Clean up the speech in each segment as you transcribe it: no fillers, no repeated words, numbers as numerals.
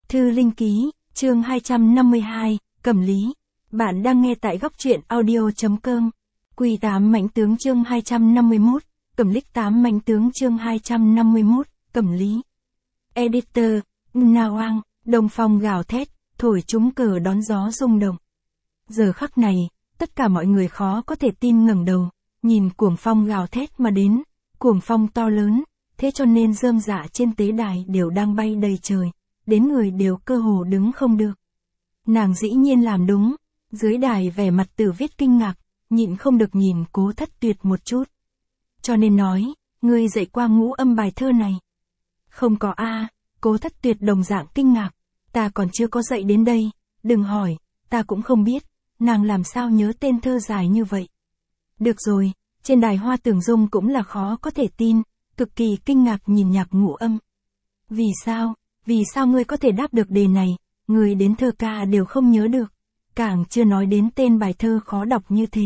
Thư Linh Ký, chương 252, Cẩm Lý. Bạn đang nghe tại góc truyện audio.com. Quỳ 8 mãnh tướng chương 251, Cẩm Lích 8 mãnh tướng chương 251, Cẩm Lý. Editor, Nawang, Đồng Phong gào thét, thổi trúng cờ đón gió rung động. Giờ khắc này, tất cả mọi người khó có thể tin ngẩng đầu, nhìn cuồng phong gào thét mà đến, cuồng phong to lớn, thế cho nên rơm rạ trên tế đài đều đang bay đầy trời, đến người đều cơ hồ đứng không được. Nàng dĩ nhiên làm đúng, dưới đài vẻ mặt Tử Viết kinh ngạc, nhịn không được nhìn Cố Thất Tuyệt một chút. Cho nên nói, ngươi dạy qua ngũ âm bài thơ này. Không có a. Cố Thất Tuyệt đồng dạng kinh ngạc, ta còn chưa có dạy đến đây, đừng hỏi, ta cũng không biết, nàng làm sao nhớ tên thơ dài như vậy. Được rồi, trên đài Hoa Tưởng Dung cũng là khó có thể tin, cực kỳ kinh ngạc nhìn Nhạc Ngũ Âm. Vì sao ngươi có thể đáp được đề này, người đến thơ ca đều không nhớ được, càng chưa nói đến tên bài thơ khó đọc như thế.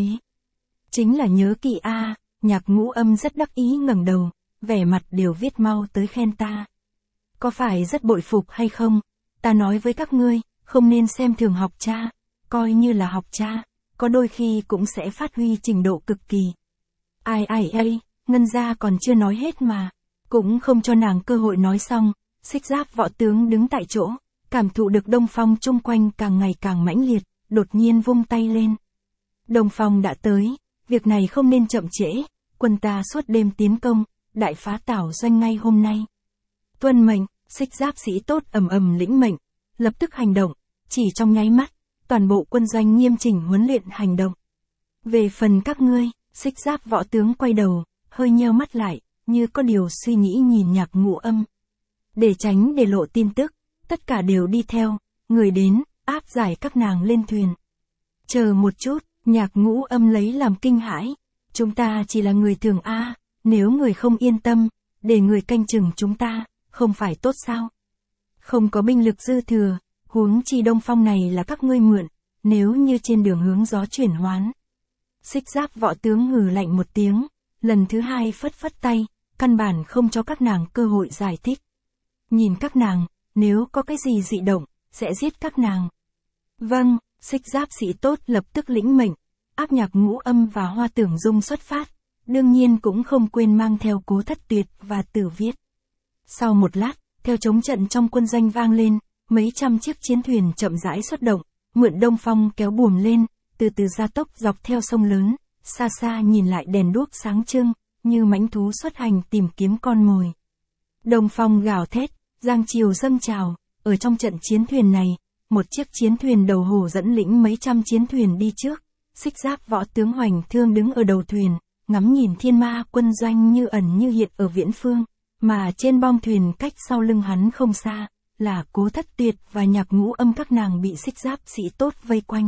Chính là nhớ kỹ a. Nhạc Ngũ Âm rất đắc ý ngẩng đầu, vẻ mặt đều viết mau tới khen ta. Có phải rất bội phục hay không? Ta nói với các ngươi, không nên xem thường học cha, coi như là học cha, có đôi khi cũng sẽ phát huy trình độ cực kỳ. Ai, Ngân gia còn chưa nói hết mà, cũng không cho nàng cơ hội nói xong, Xích Giáp võ tướng đứng tại chỗ, cảm thụ được đông phong chung quanh càng ngày càng mãnh liệt, đột nhiên vung tay lên. Đông phong đã tới, việc này không nên chậm trễ, quân ta suốt đêm tiến công, đại phá Tảo Doanh ngay hôm nay. Tuân mệnh, Xích Giáp sĩ tốt ầm ầm lĩnh mệnh, lập tức hành động, chỉ trong nháy mắt, toàn bộ quân doanh nghiêm chỉnh huấn luyện hành động. Về phần các ngươi, Xích Giáp võ tướng quay đầu, hơi nheo mắt lại, như có điều suy nghĩ nhìn Nhạc Ngũ Âm. Để tránh để lộ tin tức, tất cả đều đi theo, người đến, áp giải các nàng lên thuyền. Chờ một chút, Nhạc Ngũ Âm lấy làm kinh hãi, chúng ta chỉ là người thường a, nếu người không yên tâm, để người canh chừng chúng ta, không phải tốt sao? Không có binh lực dư thừa, huống chi đông phong này là các ngươi mượn, nếu như trên đường hướng gió chuyển hoán. Xích Giáp võ tướng hừ lạnh một tiếng, lần thứ hai phất tay, căn bản không cho các nàng cơ hội giải thích. Nhìn các nàng, nếu có cái gì dị động, sẽ giết các nàng. Vâng, Xích Giáp sĩ tốt lập tức lĩnh mệnh, áp Nhạc Ngũ Âm và Hoa Tưởng Dung xuất phát, đương nhiên cũng không quên mang theo Cố Thất Tuyệt và Tử Viết. Sau một lát, theo trống trận trong quân doanh vang lên, mấy trăm chiếc chiến thuyền chậm rãi xuất động, mượn đông phong kéo buồm lên, từ từ gia tốc dọc theo sông lớn, xa xa nhìn lại đèn đuốc sáng trưng, như mãnh thú xuất hành tìm kiếm con mồi. Đông phong gào thét, giang triều dâng trào, ở trong trận chiến thuyền này, một chiếc chiến thuyền đầu hồ dẫn lĩnh mấy trăm chiến thuyền đi trước, Xích Giáp võ tướng Hoành Thương đứng ở đầu thuyền, ngắm nhìn thiên ma quân doanh như ẩn như hiện ở viễn phương, mà trên bong thuyền cách sau lưng hắn không xa, là Cố Thất Tuyệt và Nhạc Ngũ Âm các nàng bị Xích Giáp sĩ tốt vây quanh.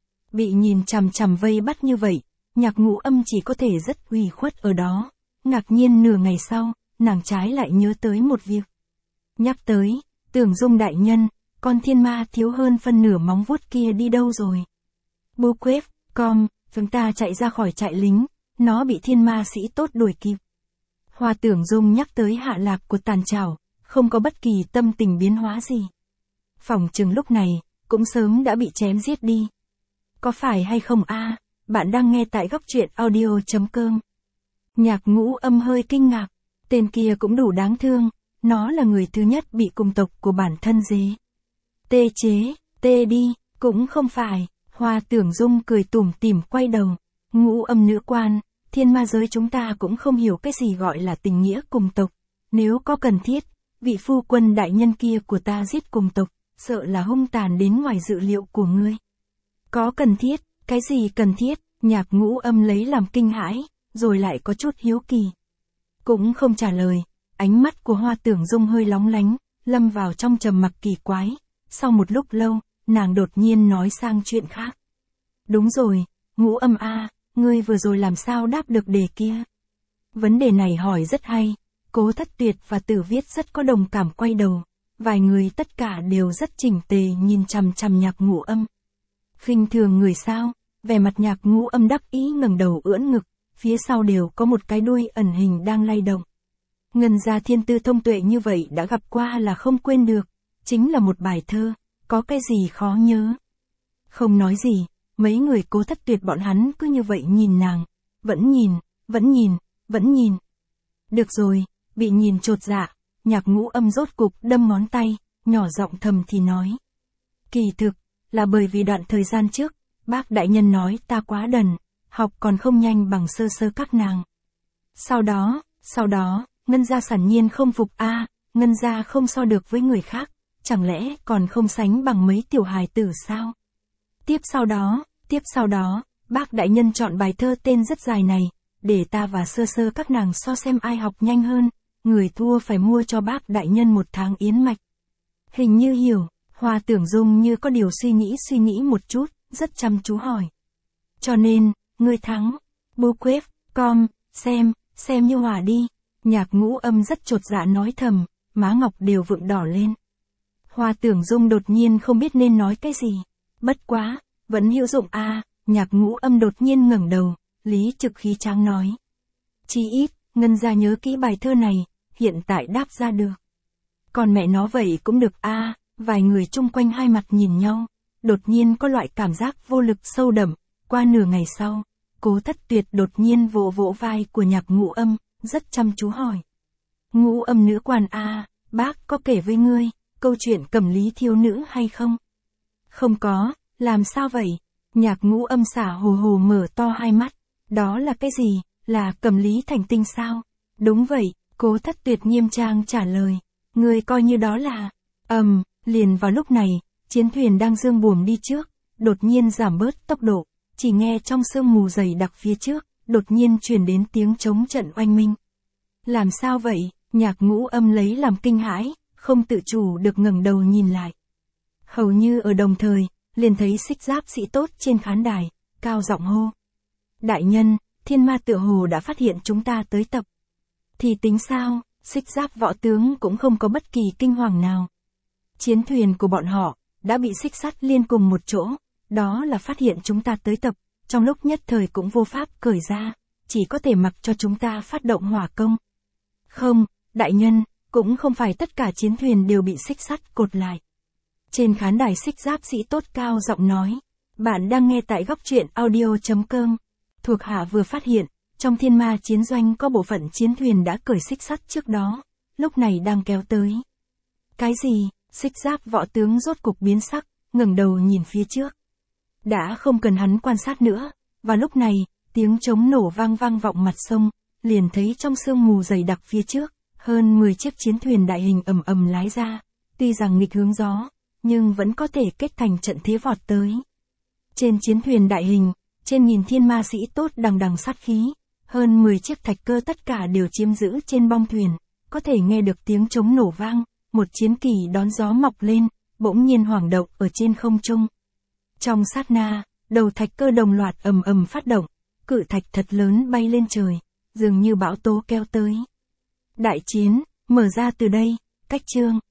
Bị nhìn chằm chằm vây bắt như vậy, Nhạc Ngũ Âm chỉ có thể rất ủy khuất ở đó. Ngạc nhiên nửa ngày sau, nàng trái lại nhớ tới một việc. Nhắc tới, Tưởng Dung đại nhân, con thiên ma thiếu hơn phân nửa móng vuốt kia đi đâu rồi? Bố Quếp, chúng ta chạy ra khỏi trại lính, nó bị thiên ma sĩ tốt đuổi kịp. Hoa Tưởng Dung nhắc tới hạ lạc của Tàn Trảo, không có bất kỳ tâm tình biến hóa gì. Phỏng chừng lúc này, cũng sớm đã bị chém giết đi. Có phải hay không a? Bạn đang nghe tại góc truyện audio.com. Nhạc Ngũ Âm hơi kinh ngạc, tên kia cũng đủ đáng thương, nó là người thứ nhất bị cùng tộc của bản thân tê chế đi, cũng không phải. Hoa Tưởng Dung cười tủm tỉm quay đầu, Ngũ Âm nữ quan, thiên ma giới chúng ta cũng không hiểu cái gì gọi là tình nghĩa cùng tộc, nếu có cần thiết, vị phu quân đại nhân kia của ta giết cùng tộc, sợ là hung tàn đến ngoài dự liệu của ngươi. Có cần thiết, cái gì cần thiết? Nhạc Ngũ Âm lấy làm kinh hãi, rồi lại có chút hiếu kỳ. Cũng không trả lời, ánh mắt của Hoa Tưởng Dung hơi lóng lánh, lâm vào trong trầm mặc kỳ quái. Sau một lúc lâu, nàng đột nhiên nói sang chuyện khác. Đúng rồi, Ngũ Âm a, ngươi vừa rồi làm sao đáp được đề kia? Vấn đề này hỏi rất hay, Cố Thất Tuyệt và Tử Viết rất có đồng cảm quay đầu, vài người tất cả đều rất chỉnh tề nhìn chằm chằm Nhạc Ngũ Âm. Khinh thường người sao? Vẻ mặt Nhạc Ngũ Âm đắc ý ngẩng đầu ưỡn ngực, phía sau đều có một cái đuôi ẩn hình đang lay động. Ngân gia thiên tư thông tuệ như vậy đã gặp qua là không quên được, chính là một bài thơ, có cái gì khó nhớ. Không nói gì, mấy người Cố Thất Tuyệt bọn hắn cứ như vậy nhìn nàng, vẫn nhìn, vẫn nhìn, vẫn nhìn. Được rồi, bị nhìn chột dạ, Nhạc Ngũ Âm rốt cục đâm ngón tay, nhỏ giọng thầm thì nói. Kỳ thực, là bởi vì đoạn thời gian trước, bác đại nhân nói ta quá đần, học còn không nhanh bằng sơ sơ các nàng. Sau đó, Ngân gia sẵn nhiên không phục a, Ngân gia không so được với người khác, chẳng lẽ còn không sánh bằng mấy tiểu hài tử sao? Tiếp sau đó, bác đại nhân chọn bài thơ tên rất dài này, để ta và sơ sơ các nàng so xem ai học nhanh hơn, người thua phải mua cho bác đại nhân 1 tháng yến mạch. Hình như hiểu, Hoa Tưởng Dung như có điều suy nghĩ một chút, rất chăm chú hỏi. Cho nên, ngươi thắng. Bookquest.com, xem như hòa đi. Nhạc Ngũ Âm rất chột dạ nói thầm, má ngọc đều vượng đỏ lên. Hoa Tưởng Dung đột nhiên không biết nên nói cái gì. Bất quá, vẫn hữu dụng a. Nhạc Ngũ Âm đột nhiên ngẩng đầu, lý trực khí tráng nói. Chí ít, Ngân gia nhớ kỹ bài thơ này, hiện tại đáp ra được. Còn mẹ nó vậy cũng được a. Vài người chung quanh hai mặt nhìn nhau, đột nhiên có loại cảm giác vô lực sâu đậm. Qua nửa ngày sau, Cố Thất Tuyệt đột nhiên vỗ vỗ vai của Nhạc Ngũ Âm, rất chăm chú hỏi. Ngũ Âm nữ quan a, bác có kể với ngươi câu chuyện Cẩm Lý thiếu nữ hay không? Không có, làm sao vậy? Nhạc Ngũ Âm xả hồ hồ mở to hai mắt. Đó là cái gì? Là Cẩm Lý thành tinh sao? Đúng vậy, Cố Thất Tuyệt nghiêm trang trả lời. Ngươi coi như đó là... Liền vào lúc này, chiến thuyền đang dương buồm đi trước, đột nhiên giảm bớt tốc độ, chỉ nghe trong sương mù dày đặc phía trước, đột nhiên truyền đến tiếng trống trận oanh minh. Làm sao vậy? Nhạc Ngũ Âm lấy làm kinh hãi, không tự chủ được ngẩng đầu nhìn lại. Hầu như ở đồng thời, liền thấy Xích Giáp sĩ tốt trên khán đài, cao giọng hô. Đại nhân, thiên ma tựa hồ đã phát hiện chúng ta tới tập. Thì tính sao, Xích Giáp võ tướng cũng không có bất kỳ kinh hoàng nào. Chiến thuyền của bọn họ, đã bị xích sắt liên cùng một chỗ, đó là phát hiện chúng ta tới tập, trong lúc nhất thời cũng vô pháp cởi ra, chỉ có thể mặc cho chúng ta phát động hỏa công. Không, đại nhân, cũng không phải tất cả chiến thuyền đều bị xích sắt cột lại. Trên khán đài Xích Giáp sĩ tốt cao giọng nói, bạn đang nghe tại góc truyện audio.com. Thuộc hạ vừa phát hiện, trong thiên ma chiến doanh có bộ phận chiến thuyền đã cởi xích sắt trước đó, lúc này đang kéo tới. Cái gì? Xích Giáp võ tướng rốt cục biến sắc, ngẩng đầu nhìn phía trước. Đã không cần hắn quan sát nữa, và lúc này, tiếng trống nổ vang vọng mặt sông, liền thấy trong sương mù dày đặc phía trước, hơn 10 chiếc chiến thuyền đại hình ầm lái ra, tuy rằng nghịch hướng gió, nhưng vẫn có thể kết thành trận thế vọt tới. Trên chiến thuyền đại hình, trên nghìn thiên ma sĩ tốt đằng sát khí, hơn 10 chiếc thạch cơ tất cả đều chiếm giữ trên bong thuyền, có thể nghe được tiếng trống nổ vang. Một chiến kỳ đón gió mọc lên, bỗng nhiên hoảng động ở trên không trung. Trong sát na, đầu thạch cơ đồng loạt ầm phát động, cự thạch thật lớn bay lên trời, dường như bão tố kéo tới. Đại chiến, mở ra từ đây, cách chương.